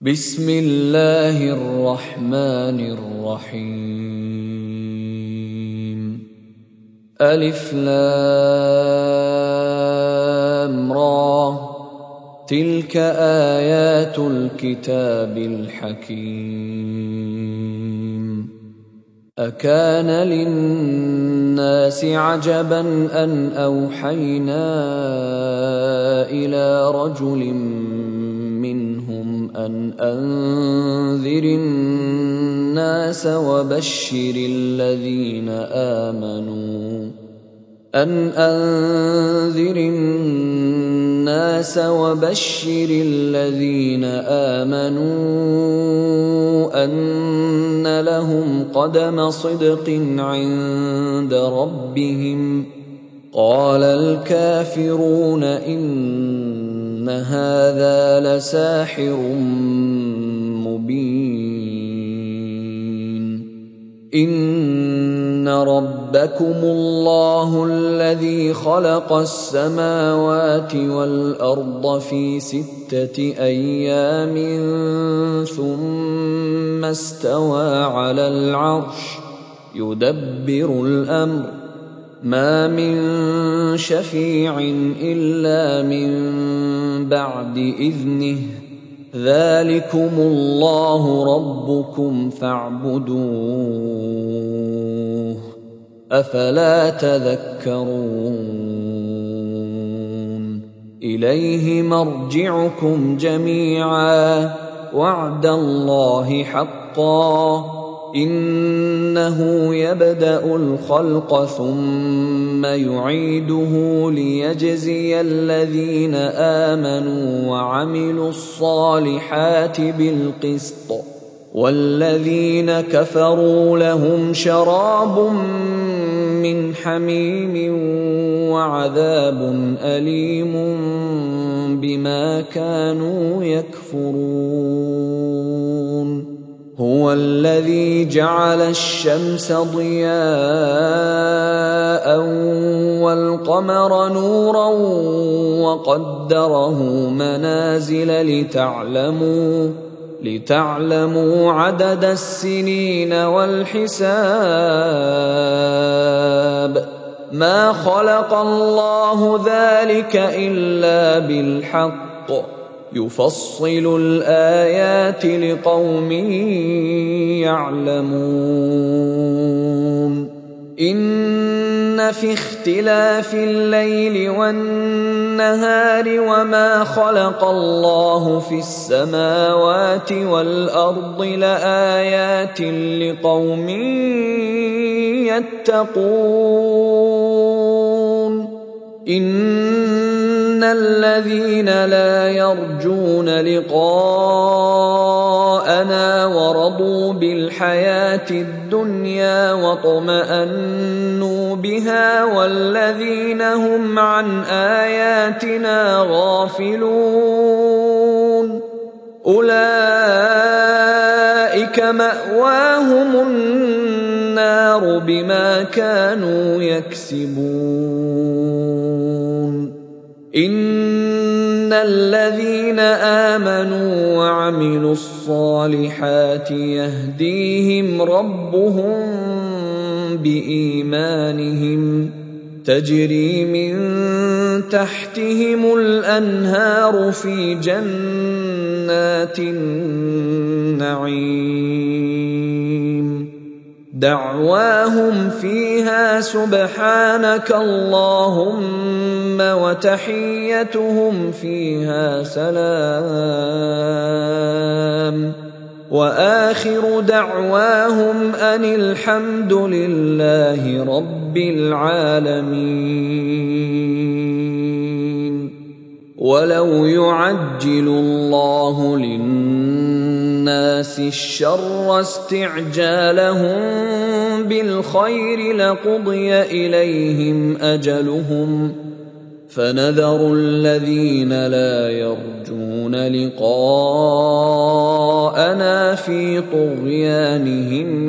بسم الله الرحمن الرحيم. ألف لام را، تلك آيات الكتاب الحكيم. أكان للناس عجبا أن أوحينا إلى رجل منهم أن أنذر الناس وبشر الذين آمنوا أن لهم قدم صدق عند ربهم. قال الكافرون إن هذا لساحر مبين. إن ربكم الله الذي خلق السماوات والأرض في 6 أيام ثم استوى على العرش يدبر الأمر، ما من شفيع إلا من بعد إذنه، ذلكم الله ربكم فاعبدوه، أفلا تذكرون. إليه مرجعكم جميعا، وعد الله حقا، إنه يبدأ الخلق ثم يعيده ليجزي الذين آمنوا وعملوا الصالحات بالقسط، والذين كفروا لهم شراب من حميم وعذاب أليم بما كانوا يكفرون. هو الذي جعل الشمس ضياء والقمر نورا وقدره منازل لتعلموا عدد السنين والحساب، ما خلق الله ذلك إلا بالحق، يفصل الآيات لقوم يعلمون. إن في اختلاف الليل والنهار وما خلق الله في السماوات والأرض لآيات لقوم يتقون. إن الذين لا يرجون لقاءنا ورضوا بالحياة الدنيا واطمأنوا بها والذين هم عن آياتنا غافلون، أولئك مأواهم النار بما كانوا يكسبون. إن الذين آمنوا وعملوا الصالحات يهديهم ربهم بإيمانهم، تجري من تحتهم الأنهار في جنات النعيم، دعواهم فيها سبحانك اللهم وتحيتهم فيها سلام، وآخر دعواهم أن الحمد لله رب العالمين. ولو يعجل الله للناس الشر استعجالهم بالخير لقضي إليهم أجلهم، فنذر الذين لا يرجون لقاءنا في طغيانهم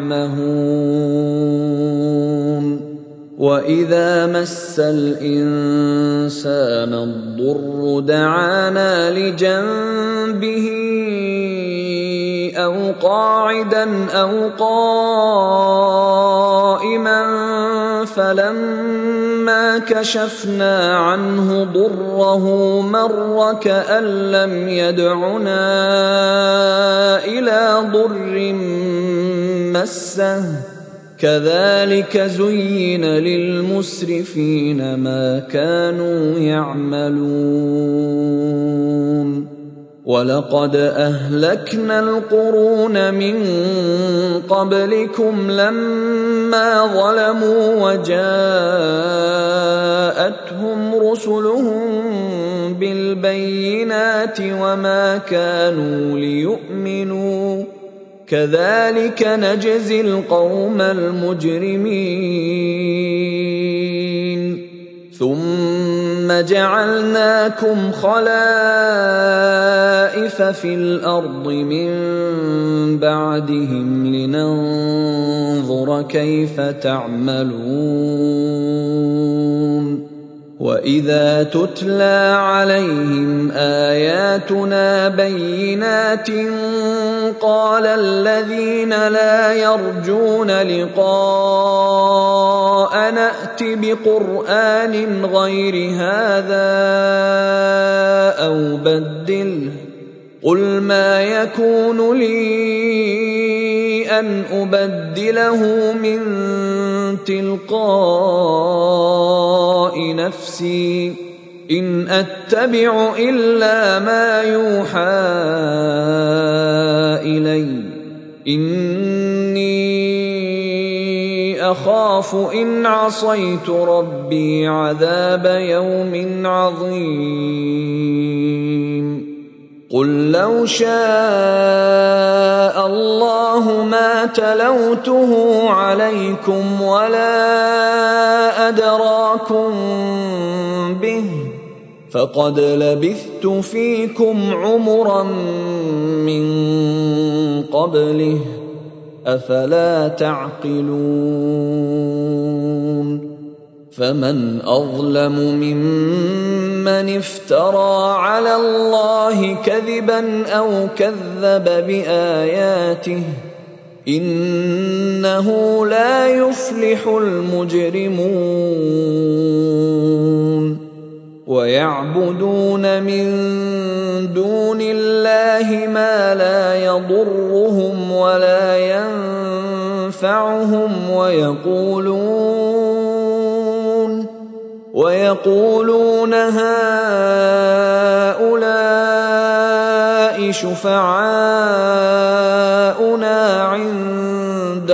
يعمهون. وَإِذَا مَسَّ الْإِنسَانَ الضُّرُّ دَعَانَا لِجَنبِهِ قاعدا أو قائما فلما كشفنا عنه ضره مر كأن لم يدعنا إلى ضر مسه كذلك زين للمسرفين ما كانوا يعملون ولقد أهلكنا القرون من قبلكم لما ظلموا وجاءتهم رسلهم بالبينات وما كانوا ليؤمنوا كذلك نجزي القوم المجرمين ثم جعلناكم خلائف في الأرض من بعدهم لننظر كيف تعملون وإذا تتلى عليهم آياتنا بينات قال الذين لا يرجون لقاء نأت بقرآن غير هذا أو بدله قل ما يكون لي أن أبدله من تلقاء نفسي إن أتبع إلا ما يوحى إلي إني أخاف إن عصيت ربي عذاب يوم عظيم قل لو شاء الله ما تلوته عليكم ولا أدراكم به فقد لبثت فيكم عمرا من قبله أفلا تعقلون فمن أظلم ممن افترى على الله كذبا أو كذب بآياته إنه لا يفلح المجرمون ويعبدون من دون الله ما لا يضرهم ولا ينفعهم ويقولون هؤلاء شفعاؤنا عند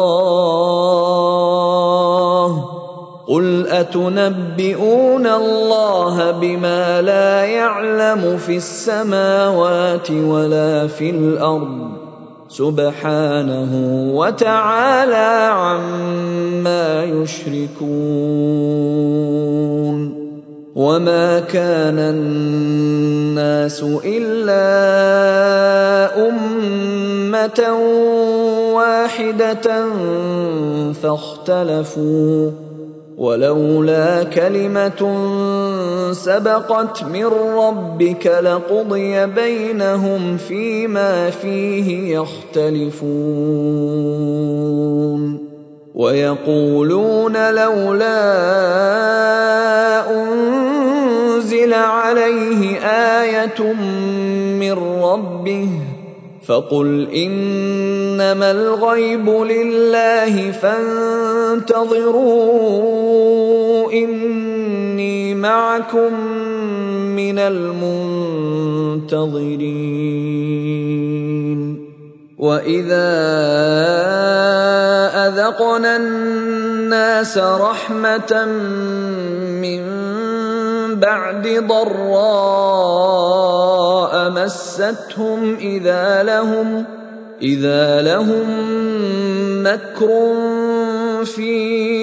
الله قل أتنبئون الله بما لا يعلم في السماوات ولا في الأرض سبحانه وتعالى عما يشركون وما كان الناس إلا أمة واحدة فاختلفوا ولولا كلمة سبقت من ربك لقضي بينهم فيما فيه يختلفون ويقولون لولا أنزل عليه آية من ربه فقل إنما الغيب لله فانتظروا إني معكم من المنتظرين وإذا أذقنا الناس رحمة من بعد ضراء مستهم إذا لهم مكر في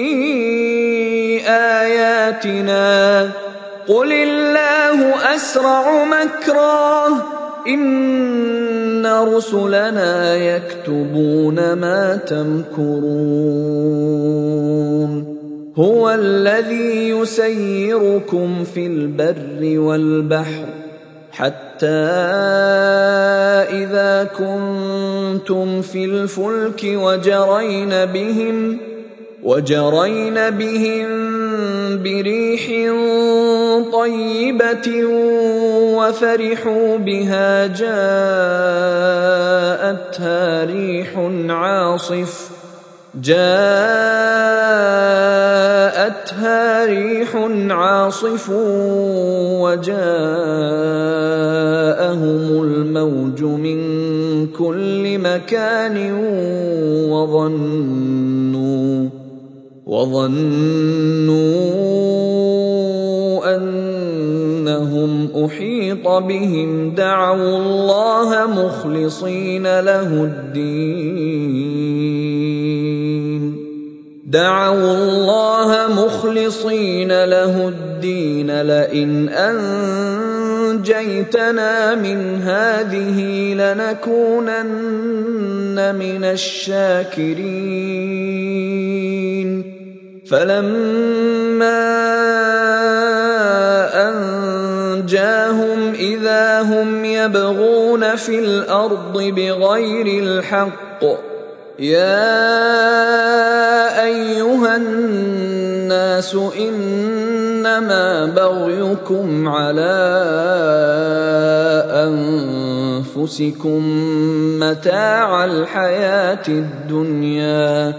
آياتنا قل الله أسرع مكرا إن رسلنا يكتبون ما تمكرون هو الذي يسيركم في البر والبحر حتى إذا كنتم في الفلك وجرين بهم بريح طيبة وفرحوا بها جاءتها ريح عاصف وجاءهم الموج من كل مكان وظنوا أنهم أحيط بهم دعوا الله مخلصين له الدين لئن أنجيتنا من هذه لنكونن من الشاكرين فلما أنجاهم إذا هم يبغون في الأرض بغير الحق يا أيها الناس إنما بغيكم على أنفسكم متاع الحياة الدنيا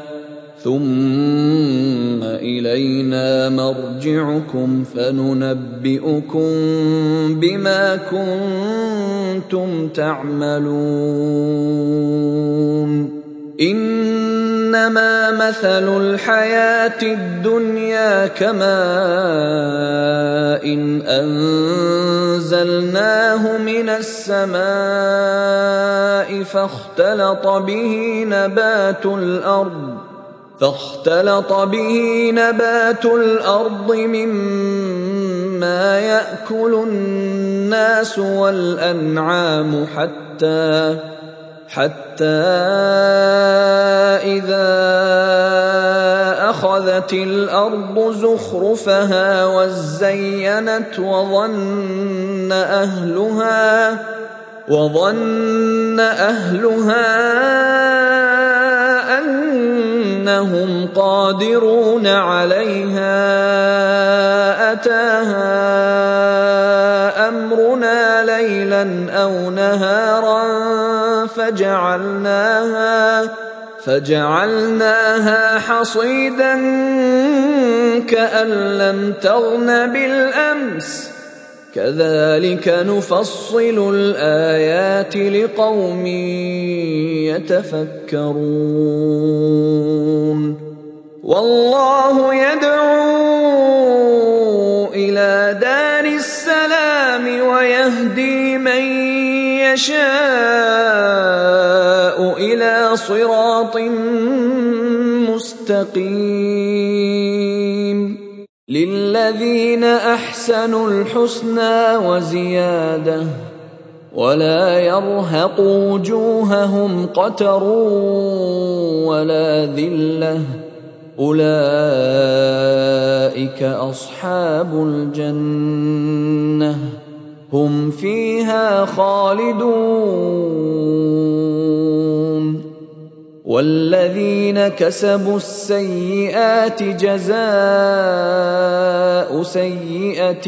ثم إلينا مرجعكم فننبئكم بما كنتم تعملون إنما مثل الحياة الدنيا كماء إن أنزلناه من السماء فاختلط به نبات الأرض مما يأكل الناس والأنعام حتى إذا أخذت الأرض زخرفها وزينت وظن أهلها أنهم قادرون عليها أتاها أمرنا ليلا أو نهارا فجعلناها حصيدا كأن لم تغن بالأمس كذلك نفصل الآيات لقوم يتفكرون والله يدعو إلى دار السلام ويهدي من يشاء إلى صراط مستقيم للذين أحسنوا الحسنى وزيادة ولا يرهق وجوههم قتر ولا ذلة أولئك أصحاب الجنة هم فيها خالدون والذين كسبوا السيئات جزاء سيئة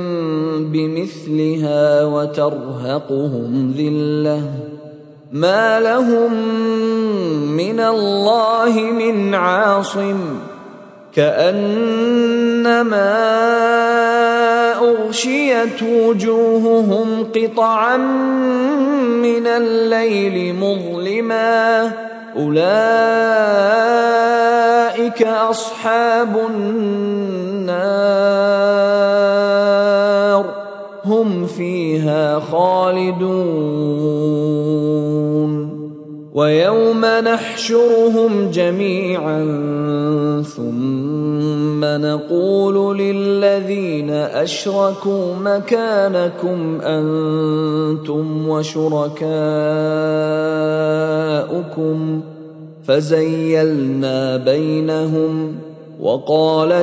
بمثلها وترهقهم ذلة ما لهم من الله من عاصم كأنما أغشيت وجوههم قطعا من الليل مظلما أولئك أصحاب النار هم فيها خالدون ويوم نحشرهم جميعا ثم نقول للذين أشركوا مكانكم أنتم وشركاؤكم فزيلنا بينهم وقال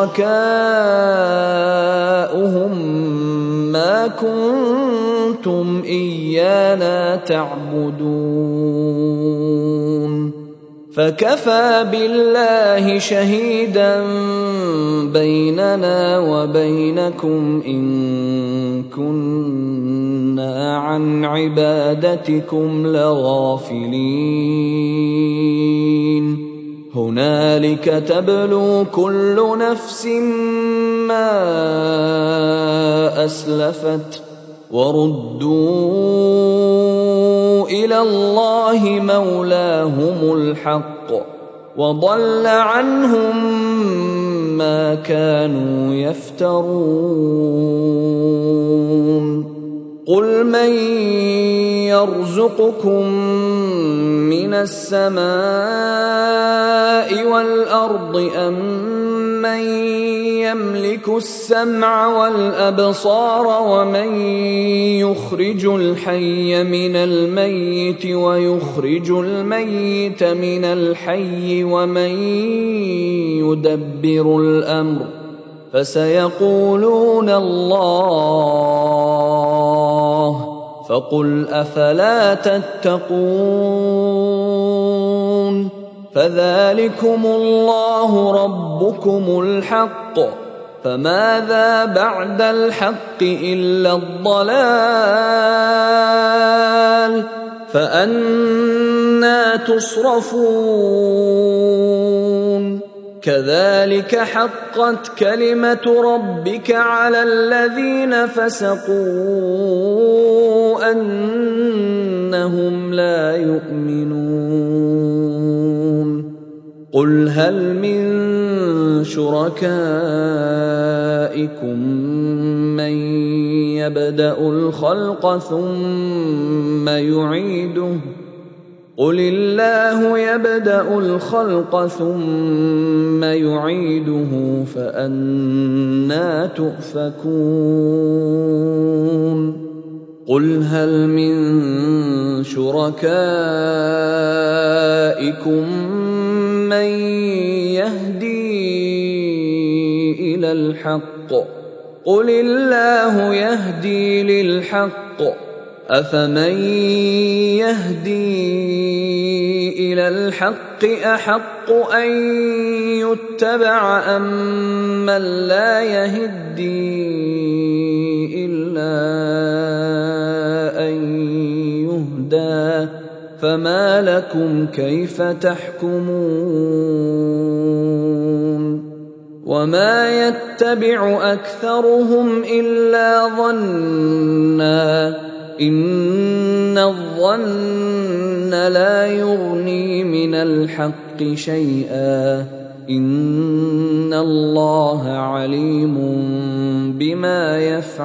شركاؤهم ما كنتم إيانا تعبدون فكفى بالله شهيدا بيننا وبينكم إن كنا عن عبادتكم لغافلين هنالك تبلو كل نفس ما أسلفت وردوا إلى الله مولاهم الحق وضل عنهم ما كانوا يفترون قل من يرزقكم من السماء والأرض أم من يملك السمع والأبصار ومن يخرج الحي من الميت ويخرج الميت من الحي ومن يدبر الأمر فسيقولون الله فقل أفلا تتقون فذلكم الله ربكم الحق فماذا بعد الحق إلا الضلال فأنى تصرفون كذلك حقت كلمة ربك على الذين فسقوا أنهم لا يؤمنون قل هل من شركائكم من يبدأ الخلق ثم يعيده قل الله يبدأ الخلق ثم يعيده فأنى تؤفكون قل هل من شركائكم من يهدي إلى الحق قل الله يهدي للحق أفمن يهدي إلى الحق أحق أن يتبع أم من لا يهدي إلا أن يهدى فما لكم كيف تحكمون وما يتبع أكثرهم إلا ظنًّا إن الظن لا يغني من الحق شيئا إن الله عليم بما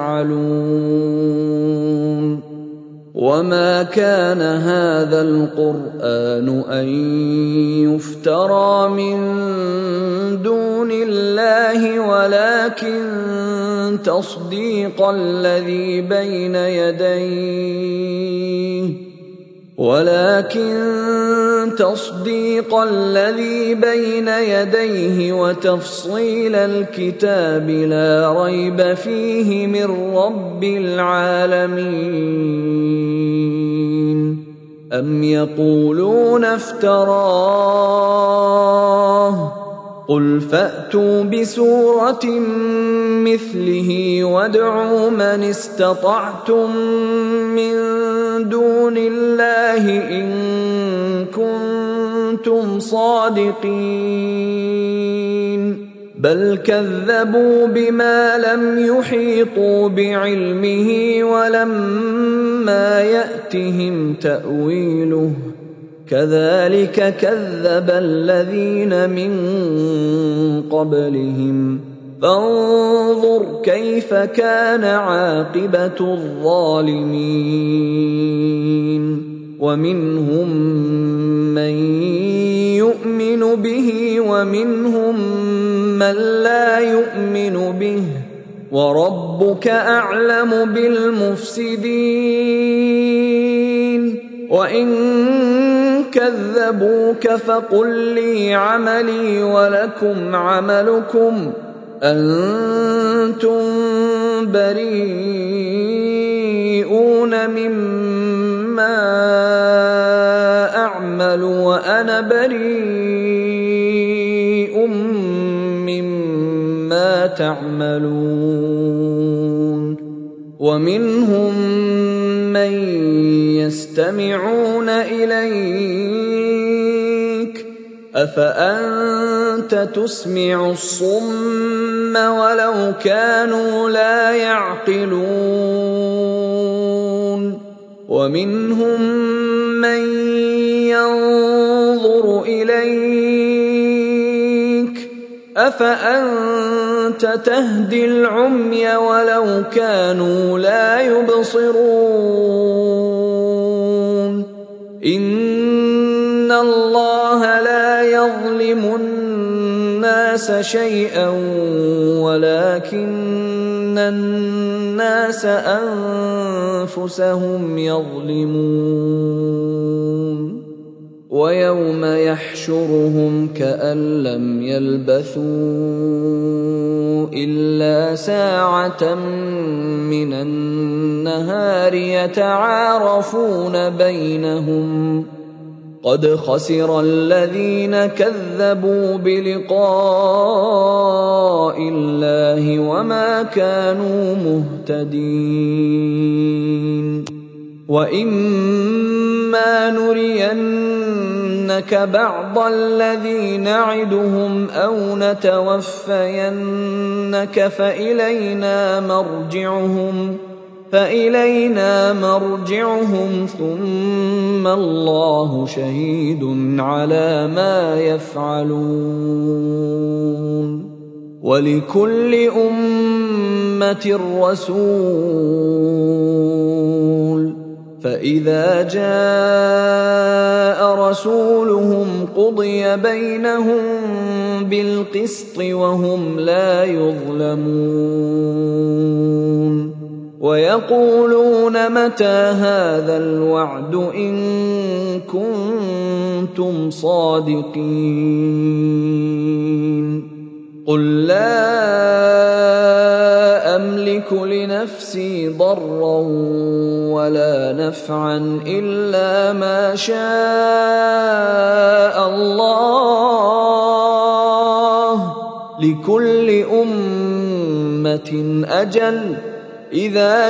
يفعلون وما كان هذا القرآن أن يفترى من دون الله ولكن تصديق الذي بين يديه وتفصيل الكتاب لا ريب فيه من رب العالمين أم يقولون افتراه قل فأتوا بسورة مثله وادعوا من استطعتم من دون الله إن كنتم صادقين بل كذبوا بما لم يحيطوا بعلمه ولما يأتهم تأويله كذلك كذب الذين من قبلهم فانظر كيف كان عاقبة الظالمين ومنهم من يؤمن به ومنهم من لا يؤمن به وربك أعلم بالمفسدين وإن كذبوك فقل لي عملي ولكم عملكم أنتم بريئون مما أعمل وأنا بريء مما تعملون ومنهم من يستمعون إليك أفأنت تسمع الصم ولو كانوا لا يعقلون ومنهم من ينظر إليك أفأنت تهدي العمي ولو كانوا لا يبصرون إن الله لا يظلم الناس شيئا ولكن الناس أنفسهم يظلمون ويوم يحشرهم كأن لم يلبثوا إلا ساعة من النهار يتعارفون بينهم قد خسر الذين كذبوا بلقاء الله وما كانوا مهتدين وإما نرينك بعض الذي نعدهم أو نتوفينك فإلينا مرجعهم ثم الله شهيد على ما يفعلون ولكل أمة رسول فإذا جاء رسولهم قضي بينهم بالقسط وهم لا يظلمون ويقولون متى هذا الوعد إن كنتم صادقين قل لا أملك لنفسي ضرا ولا نفعا إلا ما شاء الله لكل أمة أجل إذا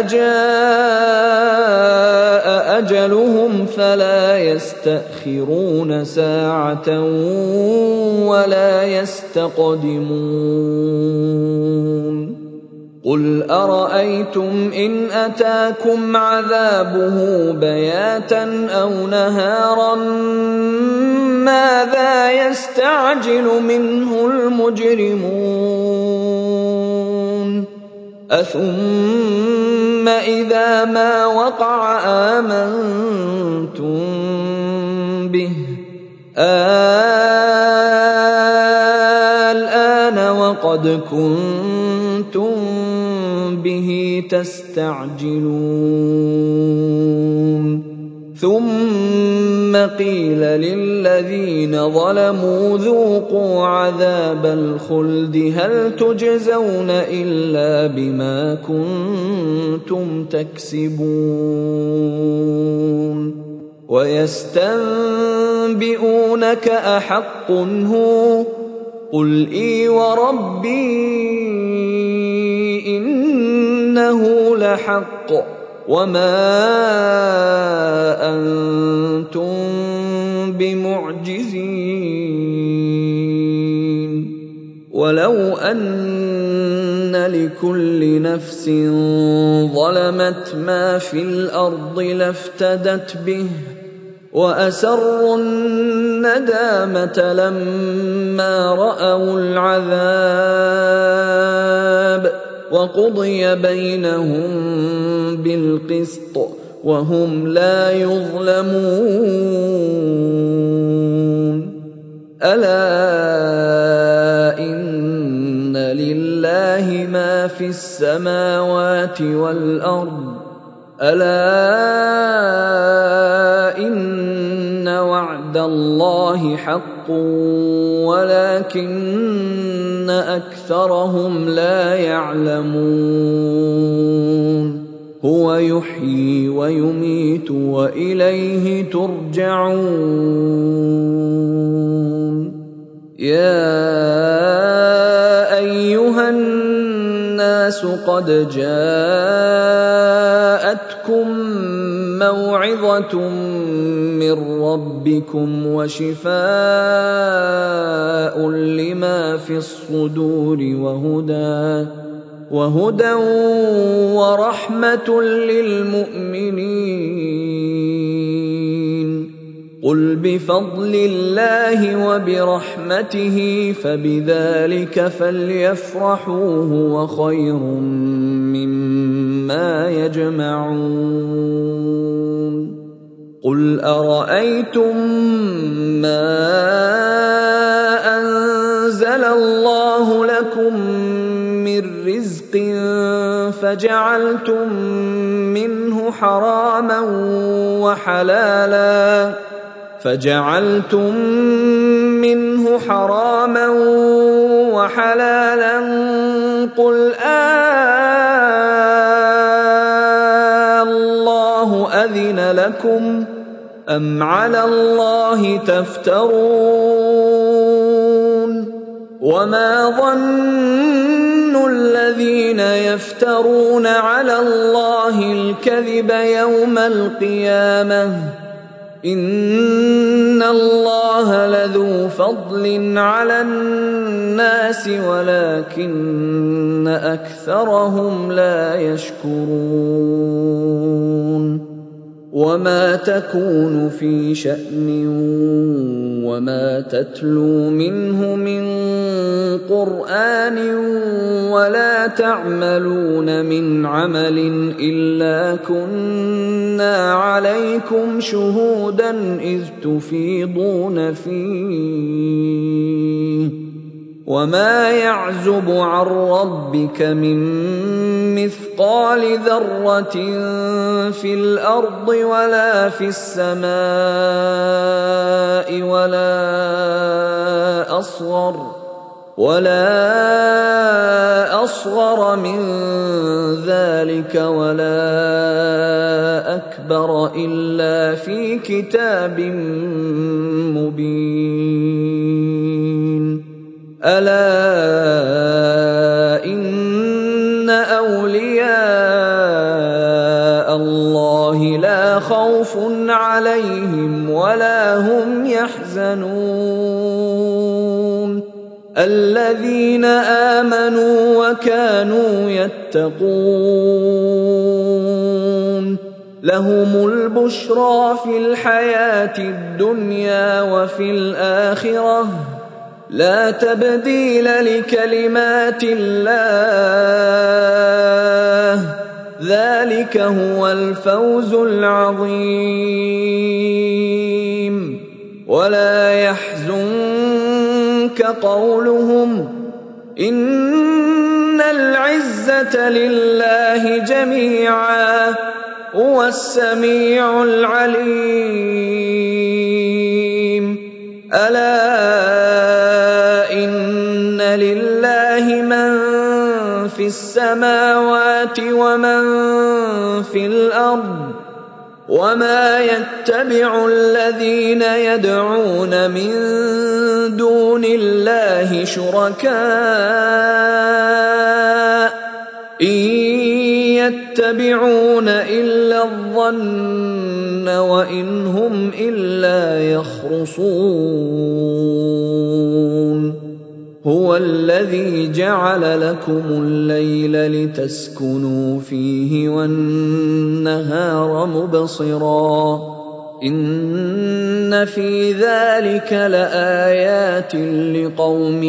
جاء أجلهم فلا يستأخرون ساعة ولا يستقدمون قل أرأيتم إن أتاكم عذابه بياتا أو نهارا ماذا يستعجل منه المجرمون أثم إذا ما وقع آمنتم به الآن وقد كنتم به تستعجلون ثم قيل للذين ظلموا ذوقوا عذاب الخلد هل تجزون إلا بما كنتم تكسبون ويستنبئونك أحق هو قل إي وربي إنه لحق وما أنتم بمعجزين ولو أن لكل نفس ظلمت ما في الأرض لافتدت به وأسروا الندامة لما رأوا العذاب وقضي بينهم بالقسط وهم لا يظلمون ألا إن لله ما في السماوات والأرض ألا إن وعد وعد الله حق ولكن أكثرهم لا يعلمون هو يحيي ويميت وإليه ترجعون يا أيها الناس قد جاءتكم موعظة من ربكم وشفاء لما في الصدور وهدى ورحمة للمؤمنين قل بفضل الله وبرحمته فبذلك فليفرحوا هو خير مما يجمعون قل أرأيتم ما أنزل الله لكم من رزق فجعلتم منه حراما وحلالا قل الله أذن لكم أم على الله تفترون وما ظن الذين يفترون على الله الكذب يوم القيامة إن الله لذو فضل على الناس ولكن أكثرهم لا يشكرون وما تكون في شأن وما تتلو منه من قرآن ولا تعملون من عمل إلا كنا عليكم شهودا إذ تفيضون فيه وما يعزب عن ربك من مثقال ذرة في الأرض ولا في السماء ولا أصغر من ذلك ولا أكبر إلا في كتاب مبين ألا إن أولياء الله لا خوف عليهم ولا هم يحزنون الذين آمنوا وكانوا يتقون لهم البشرى في الحياة الدنيا وفي الآخرة لا تبديل لكلمات الله ذلك هو الفوز العظيم ولا يحزنك قولهم إن العزة لله جميعا هو السميع العليم ألا إن لله من في السماوات ومن في الأرض وما يتبع الذين يدعون من دون الله شركاء إن يتبعون إلا الظن وإن هم إلا يخرصون هو الذي جعل لكم الليل لتسكنوا فيه والنهار مبصرا إن في ذلك لآيات لقوم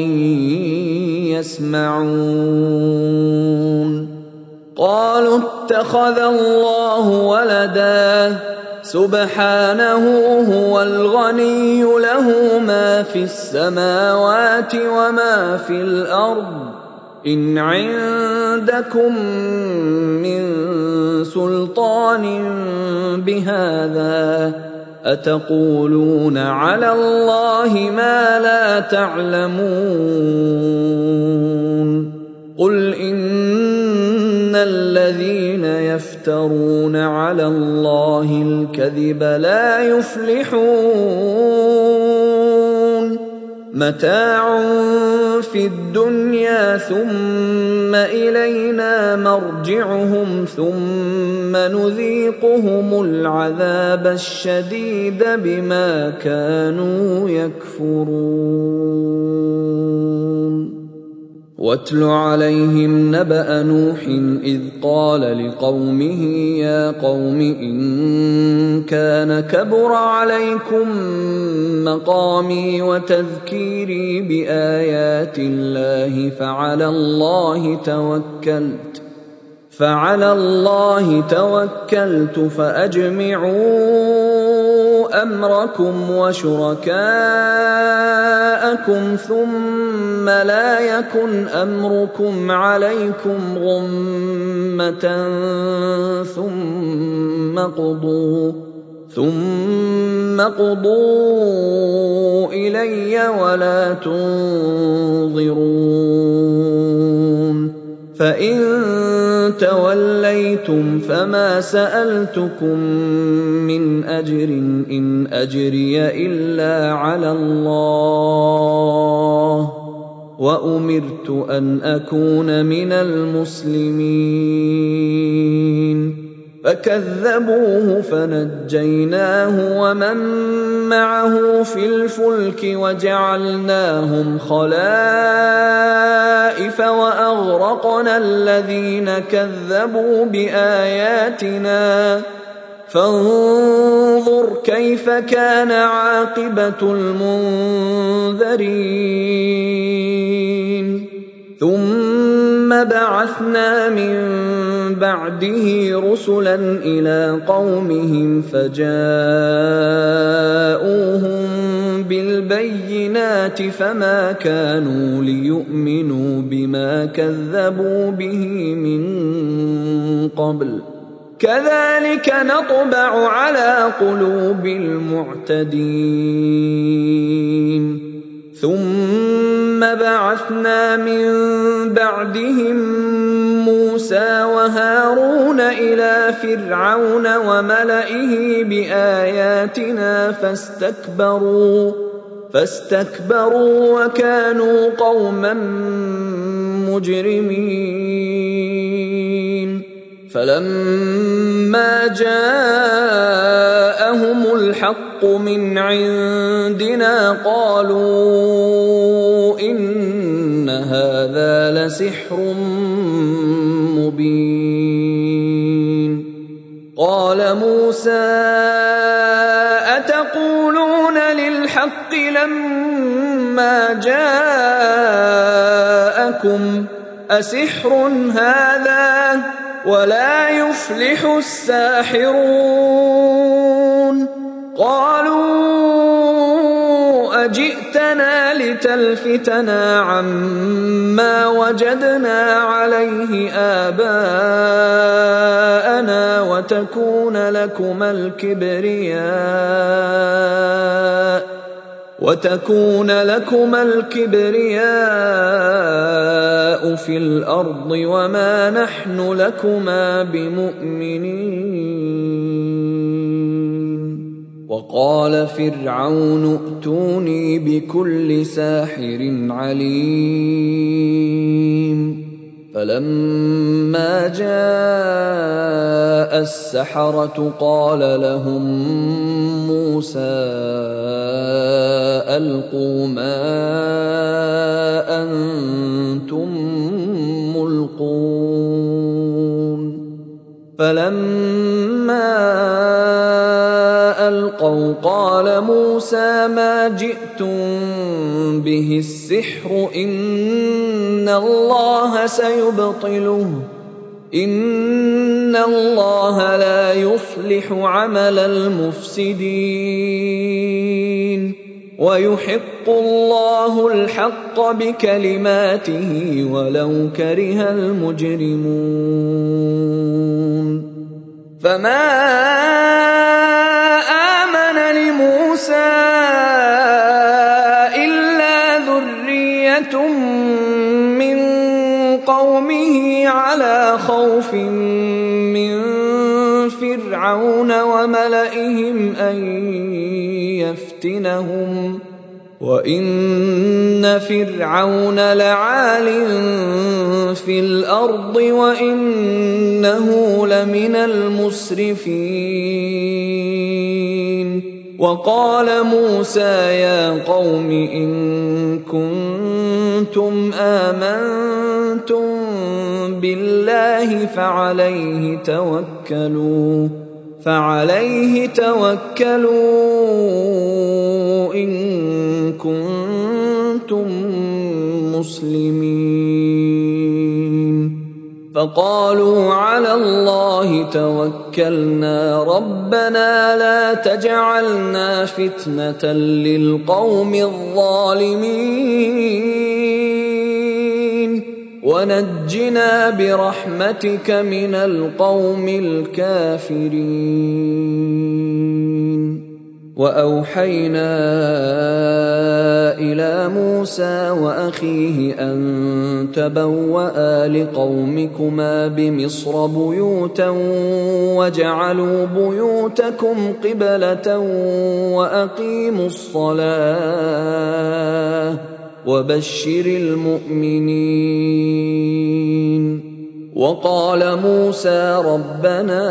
يسمعون قالوا اتخذ الله ولدا سبحانه هو الغني له ما في السماوات وما في الأرض إن عندكم من سلطان بهذا أتقولون على الله ما لا تعلمون قل إن الذين يفترون على الله الكذب لا يفلحون متاع في الدنيا ثم إلينا مرجعهم ثم نذيقهم العذاب الشديد بما كانوا يكفرون واتل عليهم نبأ نوح إذ قال لقومه يا قوم إن كان كبر عليكم مقامي وتذكيري بآيات الله فعلى الله توكلت فأجمعوا أمركم وشركاءكم ثم لا يكن أمركم عليكم غمة ثم قضوا إلي ولا تنظرون فإن توليتم فما سألتكم من أجر إن أجري إلا على الله وأمرت أن أكون من المسلمين فكذبوه فنجيناه ومن معه في الفلك وجعلناهم خلائف وأغرقنا الذين كذبوا بآياتنا فانظر كيف كان عاقبة المنذرين ثم بعثنا من بعده رسلا إلى قومهم فجاءوهم بالبينات فما كانوا ليؤمنوا بما كذبوا به من قبل كذلك نطبع على قلوب المعتدين ثم بعثنا من بعدهم موسى وهارون إلى فرعون وملئه بآياتنا فاستكبروا وكانوا قوما مجرمين فلما جاءهم الحق من عندنا قالوا إن هذا لسحر مبين قال موسى أتقولون للحق لما جاءكم أسحر هذا ولا يفلح الساحرون قالوا أجئتنا لتلفتنا عما وجدنا عليه آباءنا وتكون لكما الكبرياء في الأرض وما نحن لكما بمؤمنين وقال فرعون ائتوني بكل ساحر عليم فلما جاء السحرة قال لهم موسى ألقوا ما أنتم ملقون فلما ألقوا قال موسى ما جئتم به السحر إن الله سيبطله إن الله لا يصلح عمل المفسدين ويحق الله الحق بكلماته ولو كره المجرمون فما آمن من قومه على خوف من فرعون وملئهم أن يفتنهم وإن فرعون لعال في الأرض وإنه لمن المسرفين. وقال موسى يا قوم إن كنتم آمنتم بالله فعليه توكلوا إن كنتم مسلمين. فقالوا على الله توكلنا ربنا لا تجعلنا فتنة للقوم الظالمين ونجنا برحمتك من القوم الكافرين. وأوحينا إلى موسى وأخيه أن تبوأ لقومكما بمصر بيوتا واجعلوا بيوتكم قبلة وأقيموا الصلاة وبشر المؤمنين. وقال موسى ربنا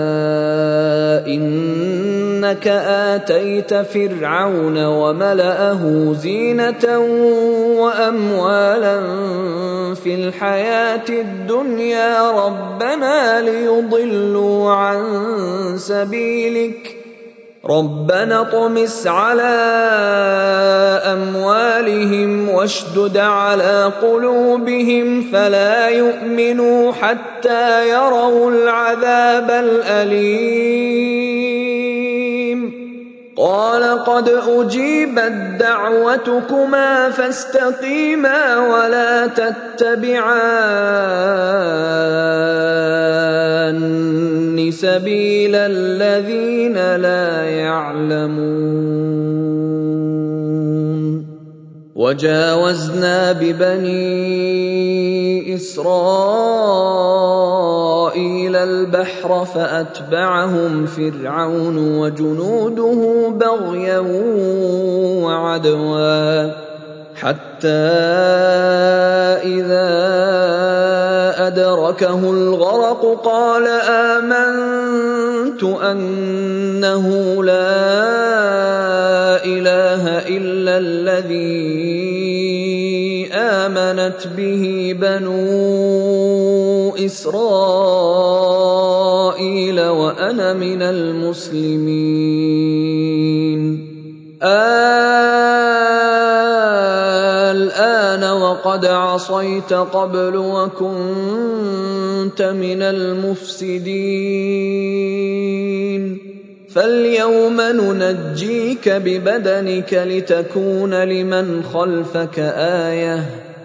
إنك آتيت فرعون وملأه زينة وأموالا في الحياة الدنيا ربنا ليضلوا عن سبيلك ربنا اطمس على أموالهم واشدد على قلوبهم فلا يؤمنوا حتى يروا العذاب الأليم. قال قد أجيبت دعوتكما فاستقيما ولا تتبعان سبيل الذين لا يعلمون. وجاوزنا ببني إسرائيل البحر فأتبعهم فرعون وجنوده بغيا وعدوا حتى إذا أدركه الغرق قال آمنت أنه لا إله إلا الذي آمنت به بنو إسرائيل وأنا من المسلمين. الآن وقد عصيت قبل وكنت من المفسدين فاليوم ننجيك ببدنك لتكون لمن خلفك آية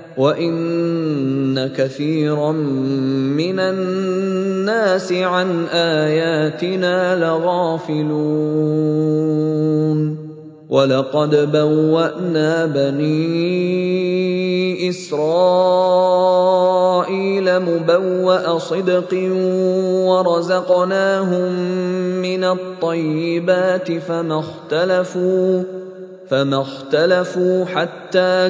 وإن كثيرا من الناس عن آياتنا لغافلون. ولقد بوأنا بني إسرائيل مبوأ صدق ورزقناهم من الطيبات فما اختلفوا حتى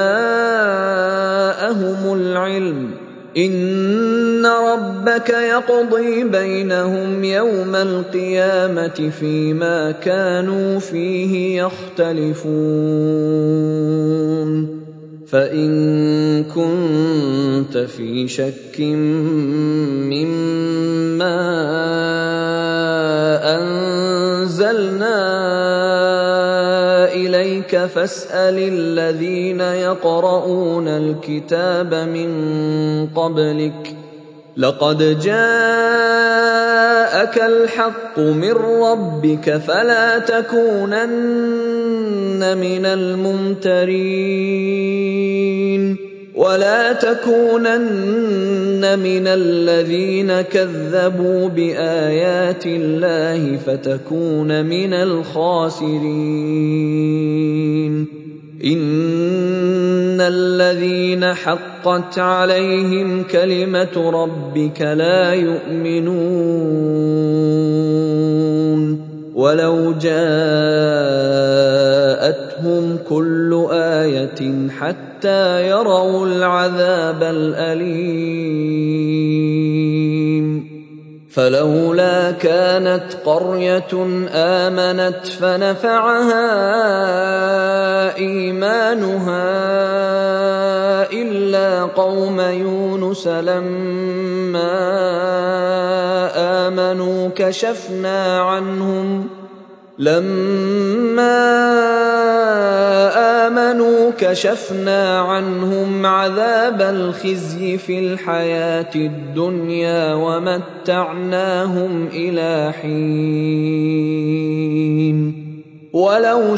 جاءهم العلم إن ربك يقضي بينهم يوم القيامة فيما كانوا فيه يختلفون. فإن كنت في شك مما أنزلنا إليك فاسأل الذين يقرؤون الكتاب من قبلك لقد جاءك الحق من ربك فلا تكونن من الممترين ولا تكونن من الذين كذبوا بآيات الله فتكون من الخاسرين. إن الذين حقت عليهم كلمة ربك لا يؤمنون ولو جاءتهم كل آية حتى يروا العذاب الأليم فلولا كانت قرية آمنت فنفعها إيمانها إلا قوم يونس لما آمنوا كشفنا عنهم عذاب الخزي في الحياة الدنيا ومتعناهم إلى حين ولو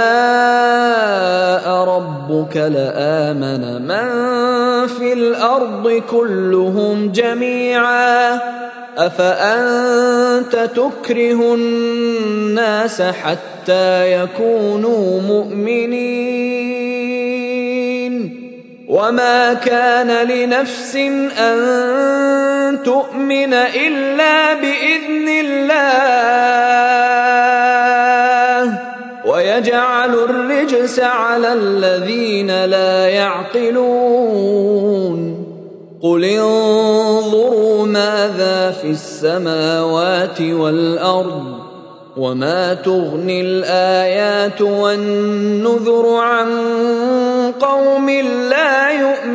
شاء ربك لآمن من في الأرض كلهم جميعا أفأنت تكره الناس حتى يكونوا مؤمنين وما كان لنفس أن تؤمن إلا بإذن الله ويجعل الرجس على الذين لا يعقلون قل انظروا ماذا في السماوات والأرض وما تغني الآيات والنذر عن قوم لا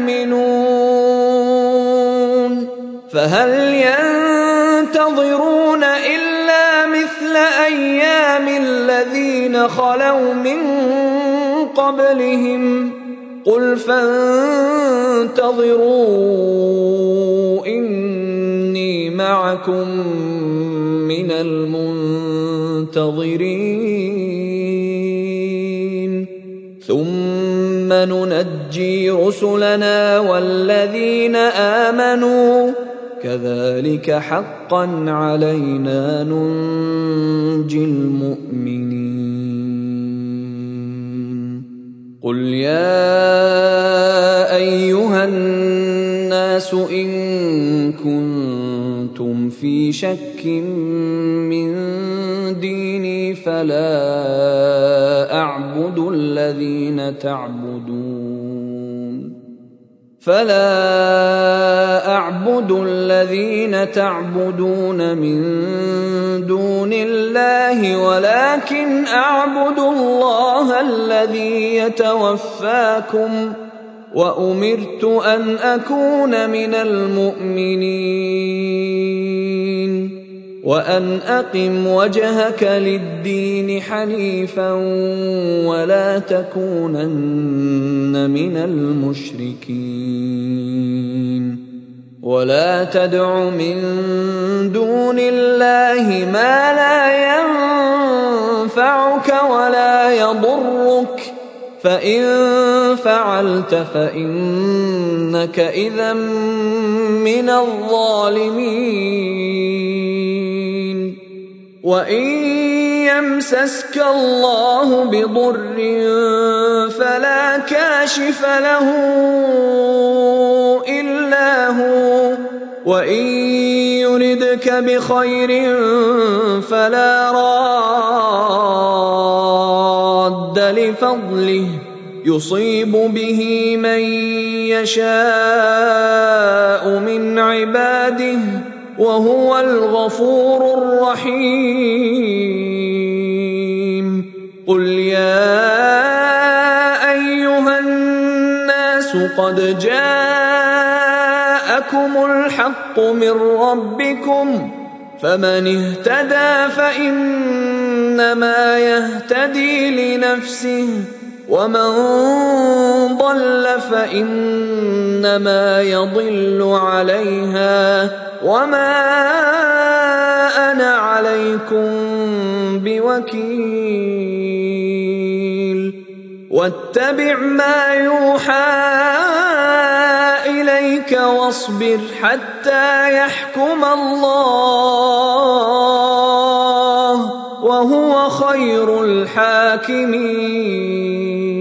يؤمنون فهل ينتظرون إلا مثل أيام الذين خلوا من قبلهم قل فانتظروا إني معكم من المنتظرين ثم ننجي رسلنا والذين آمنوا كذلك حقا علينا ننجي المؤمنين قل يا أيها الناس إن كنتم في شك من ديني فلا أعبد الذين تعبدون من دون الله ولكن أعبد الله الذي يتوفاكم وأمرت أن أكون من المؤمنين وأن أقم وجهك للدين حنيفا ولا تكونن من المشركين ولا تدع من دون الله ما لا ينفعك ولا يضرك فإن فعلت فإنك إذا من الظالمين وإن يمسسك الله بضر فلا كاشف له إلا هو وإن يردك بخير فلا راد لفضله يصيب به من يشاء من عباده وهو الغفور الرحيم قل يا أيها الناس قد جاءكم الحق من ربكم فمن اهتدى فإنما يهتدي لنفسه ومن ضل فإنما يضل عليها وما أنا عليكم بوكيل واتبع ما يوحى إليك واصبر حتى يحكم الله وهو خير الحاكمين